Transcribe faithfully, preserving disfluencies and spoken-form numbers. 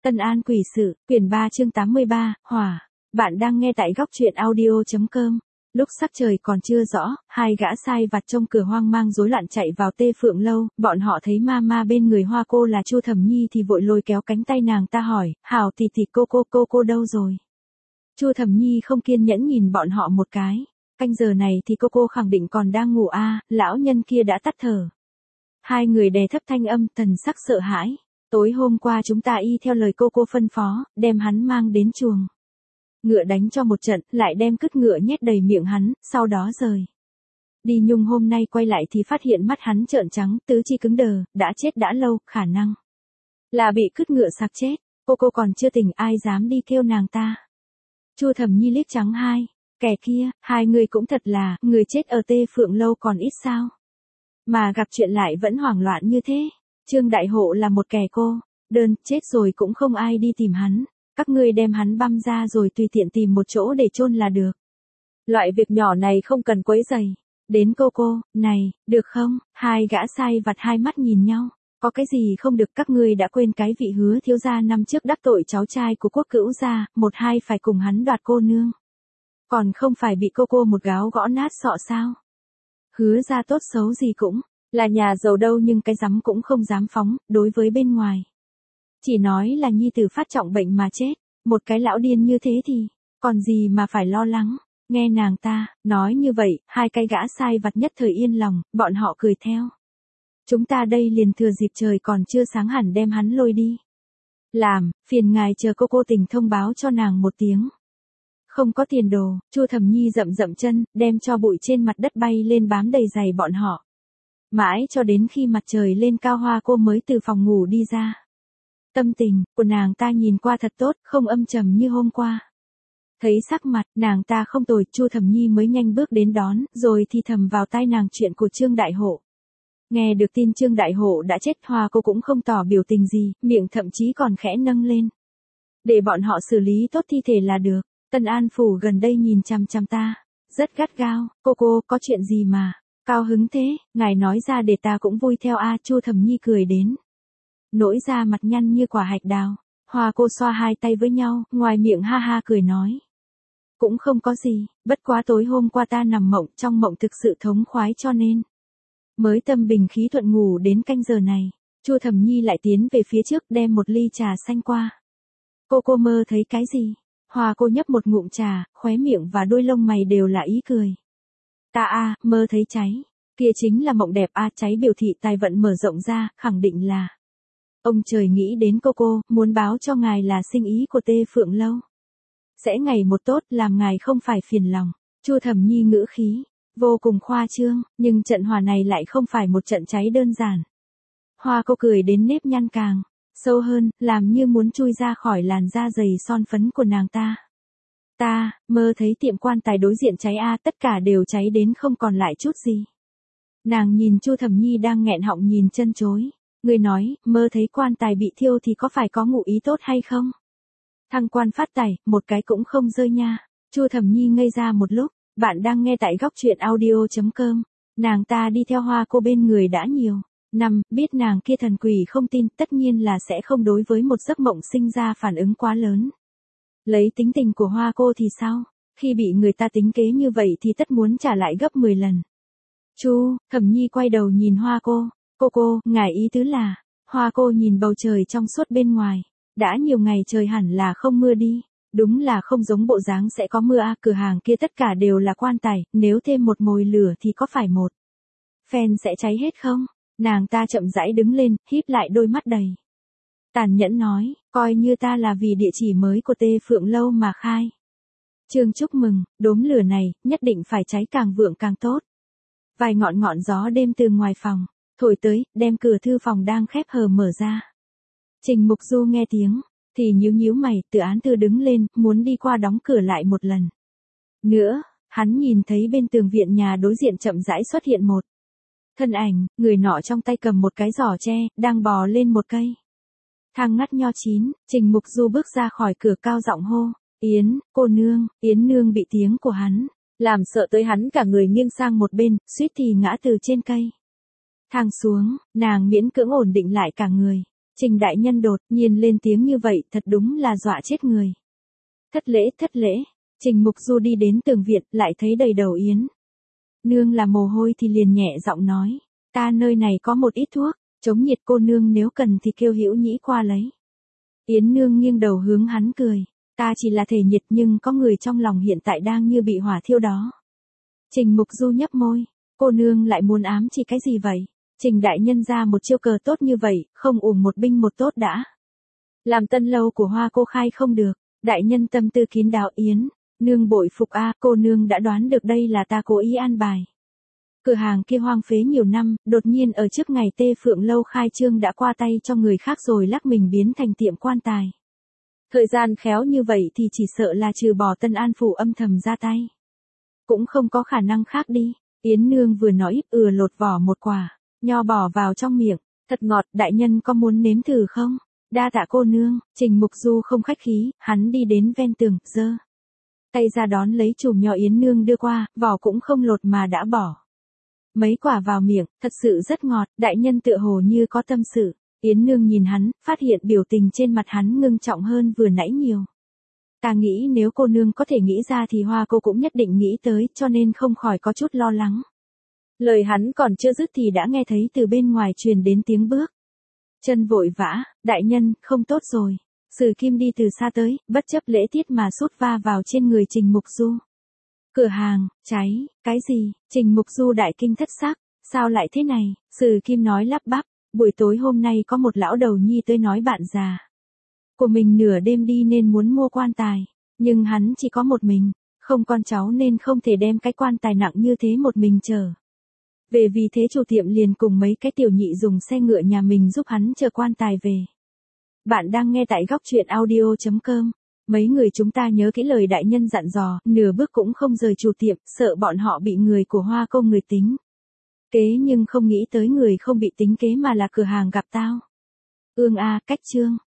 Tân An quỷ sự, quyển ba chương tám mươi ba, hỏa. Bạn đang nghe tại góc truyện audio chấm com. Lúc sắc trời còn chưa rõ, hai gã sai vặt trong cửa hoang mang rối loạn chạy vào Tê Phượng lâu, bọn họ thấy ma ma bên người Hoa cô là Chu Thẩm Nhi thì vội lôi kéo cánh tay nàng ta hỏi, hảo tỷ tỷ cô cô cô cô đâu rồi? Chu Thẩm Nhi không kiên nhẫn nhìn bọn họ một cái, canh giờ này thì cô cô khẳng định còn đang ngủ a, lão nhân kia đã tắt thở. Hai người đè thấp thanh âm, thần sắc sợ hãi. Tối hôm qua chúng ta y theo lời cô cô phân phó, đem hắn mang đến chuồng ngựa đánh cho một trận, lại đem cứt ngựa nhét đầy miệng hắn, sau đó rời đi. Nhung hôm nay quay lại thì phát hiện mắt hắn trợn trắng, tứ chi cứng đờ, đã chết đã lâu, khả năng là bị cứt ngựa sặc chết. Cô cô còn chưa tỉnh, ai dám đi kêu nàng ta. Chu Thẩm Nhi liếc trắng hai kẻ kia, hai người cũng thật là, người chết ở Tê Phượng lâu còn ít sao, mà gặp chuyện lại vẫn hoảng loạn như thế. Trương Đại Hộ là một kẻ cô đơn, chết rồi cũng không ai đi tìm hắn. Các ngươi đem hắn băm ra rồi tùy tiện tìm một chỗ để chôn là được. Loại việc nhỏ này không cần quấy rầy đến cô cô, này, được không? Hai gã sai vặt hai mắt nhìn nhau. Có cái gì không được, các ngươi đã quên cái vị Hứa thiếu gia năm trước đắc tội cháu trai của Quốc Cữu gia, một hai phải cùng hắn đoạt cô nương. Còn không phải bị cô cô một gáo gõ nát sọ sao? Hứa gia tốt xấu gì cũng là nhà giàu đâu, nhưng cái rắm cũng không dám phóng, đối với bên ngoài. Chỉ nói là nhi tử phát trọng bệnh mà chết, một cái lão điên như thế thì, còn gì mà phải lo lắng. Nghe nàng ta, nói như vậy, hai cái gã sai vặt nhất thời yên lòng, bọn họ cười theo. Chúng ta đây liền thừa dịp trời còn chưa sáng hẳn đem hắn lôi đi. Làm, phiền ngài chờ cô cô tình thông báo cho nàng một tiếng. Không có tiền đồ, Chu Thẩm Nhi rậm rậm chân, đem cho bụi trên mặt đất bay lên bám đầy giày bọn họ. Mãi cho đến khi mặt trời lên cao, Hoa cô mới từ phòng ngủ đi ra. Tâm tình của nàng ta nhìn qua thật tốt, không âm trầm như hôm qua. Thấy sắc mặt nàng ta không tồi, Chu Thẩm Nhi mới nhanh bước đến đón, rồi thì thầm vào tai nàng chuyện của Trương Đại Hộ. Nghe được tin Trương Đại Hộ đã chết, Hoa cô cũng không tỏ biểu tình gì, miệng thậm chí còn khẽ nâng lên. Để bọn họ xử lý tốt thi thể là được. Tân An phủ gần đây nhìn chằm chằm ta rất gắt gao. Cô cô, có chuyện gì mà cao hứng thế, ngài nói ra để ta cũng vui theo a. Chu Thẩm Nhi cười đến nỗi da mặt nhăn như quả hạch đào. Hoa cô xoa hai tay với nhau, ngoài miệng ha ha cười nói. Cũng không có gì, bất quá tối hôm qua ta nằm mộng, trong mộng thực sự thống khoái cho nên mới tâm bình khí thuận ngủ đến canh giờ này. Chu Thẩm Nhi lại tiến về phía trước đem một ly trà xanh qua. Cô cô mơ thấy cái gì? Hoa cô nhấp một ngụm trà, khóe miệng và đôi lông mày đều là ý cười. Ta a, mơ thấy cháy. Kia chính là mộng đẹp a, cháy biểu thị tài vận mở rộng ra, khẳng định là ông trời nghĩ đến cô cô, muốn báo cho ngài là sinh ý của Tê Phượng lâu sẽ ngày một tốt, làm ngài không phải phiền lòng. Chu Thẩm Nhi ngữ khí vô cùng khoa trương, nhưng trận hỏa này lại không phải một trận cháy đơn giản. Hoa cô cười đến nếp nhăn càng sâu hơn, làm như muốn chui ra khỏi làn da dày son phấn của nàng ta. Ta mơ thấy tiệm quan tài đối diện cháy a, tất cả đều cháy đến không còn lại chút gì. Nàng nhìn Chu Thẩm Nhi đang nghẹn họng nhìn chân chối. Người nói, mơ thấy quan tài bị thiêu thì có phải có ngụ ý tốt hay không? Thăng quan phát tài, một cái cũng không rơi nha. Chu Thẩm Nhi ngây ra một lúc. Bạn đang nghe tại góc truyện audio chấm com. Nàng ta đi theo Hoa cô bên người đã nhiều năm, biết nàng kia thần quỷ không tin, tất nhiên là sẽ không đối với một giấc mộng sinh ra phản ứng quá lớn. Lấy tính tình của Hoa cô thì sao? Khi bị người ta tính kế như vậy thì tất muốn trả lại gấp mười lần. Chu Thẩm Nhi quay đầu nhìn Hoa cô. Cô cô, ngài ý tứ là? Hoa cô nhìn bầu trời trong suốt bên ngoài. Đã nhiều ngày trời hẳn là không mưa đi. Đúng là không giống bộ dáng sẽ có mưa a, cửa hàng kia tất cả đều là quan tài, nếu thêm một mồi lửa thì có phải một phen sẽ cháy hết không? Nàng ta chậm rãi đứng lên, híp lại đôi mắt đầy tàn nhẫn nói, coi như ta là vì địa chỉ mới của Tê Phượng lâu mà khai trương chúc mừng, đốm lửa này nhất định phải cháy càng vượng càng tốt. Vài ngọn ngọn gió đêm từ ngoài phòng thổi tới, đem cửa thư phòng đang khép hờ mở ra. Trình Mục Du nghe tiếng thì nhíu nhíu mày, Từ Án Thư đứng lên, muốn đi qua đóng cửa lại một lần nữa. Hắn nhìn thấy bên tường viện nhà đối diện chậm rãi xuất hiện một thân ảnh, người nọ trong tay cầm một cái giỏ tre, đang bò lên một cây thang ngắt nho chín. Trình Mục Du bước ra khỏi cửa cao giọng hô, Yến, cô nương. Yến nương bị tiếng của hắn làm sợ tới hắn cả người nghiêng sang một bên, suýt thì ngã từ trên cây thang xuống. Nàng miễn cưỡng ổn định lại cả người, Trình đại nhân đột nhiên lên tiếng như vậy thật đúng là dọa chết người. Thất lễ thất lễ, Trình Mục Du đi đến tường viện lại thấy đầy đầu yến. Nương là mồ hôi thì liền nhẹ giọng nói, ta nơi này có một ít thuốc, chống nhiệt cô nương nếu cần thì kêu Hữu Nhĩ qua lấy. Yến nương nghiêng đầu hướng hắn cười, ta chỉ là thể nhiệt nhưng có người trong lòng hiện tại đang như bị hỏa thiêu đó. Trình Mục Du nhấp môi, cô nương lại muốn ám chỉ cái gì vậy? Trình đại nhân ra một chiêu cờ tốt như vậy, không uổng một binh một tốt đã. Làm tân lâu của Hoa cô khai không được, đại nhân tâm tư kín đáo. Yến nương bội phục a, cô nương đã đoán được đây là ta cố ý an bài. Cửa hàng kia hoang phế nhiều năm, đột nhiên ở trước ngày Tê Phượng lâu khai trương đã qua tay cho người khác rồi lắc mình biến thành tiệm quan tài. Thời gian khéo như vậy thì chỉ sợ là trừ bỏ Tân An phủ âm thầm ra tay. Cũng không có khả năng khác đi. Yến nương vừa nói ít ừa lột vỏ một quả, nho bỏ vào trong miệng, thật ngọt, đại nhân có muốn nếm thử không? Đa tạ cô nương. Trình Mục Du không khách khí, hắn đi đến ven tường, giơ tay ra đón lấy chùm nho Yến nương đưa qua, vỏ cũng không lột mà đã bỏ mấy quả vào miệng, thật sự rất ngọt, đại nhân tựa hồ như có tâm sự. Yến nương nhìn hắn, phát hiện biểu tình trên mặt hắn ngưng trọng hơn vừa nãy nhiều. Ta nghĩ nếu cô nương có thể nghĩ ra thì Hoa cô cũng nhất định nghĩ tới, cho nên không khỏi có chút lo lắng. Lời hắn còn chưa dứt thì đã nghe thấy từ bên ngoài truyền đến tiếng bước chân vội vã, đại nhân, không tốt rồi. Sử Kim đi từ xa tới, bất chấp lễ tiết mà sút va vào trên người Trình Mục Du. Cửa hàng, cháy, cái gì? Trình Mục Du đại kinh thất sắc, sao lại thế này? Sử Kim nói lắp bắp, buổi tối hôm nay có một lão đầu nhi tới nói bạn già của mình nửa đêm đi nên muốn mua quan tài, nhưng hắn chỉ có một mình, không con cháu nên không thể đem cái quan tài nặng như thế một mình chở về, vì thế chủ tiệm liền cùng mấy cái tiểu nhị dùng xe ngựa nhà mình giúp hắn chở quan tài về. Bạn đang nghe tại góc truyện audio chấm com. Mấy người chúng ta nhớ kỹ lời đại nhân dặn dò, nửa bước cũng không rời chủ tiệm, sợ bọn họ bị người của Hoa cô người tính kế, nhưng không nghĩ tới người không bị tính kế mà là cửa hàng gặp tao. Ương a, cách chương.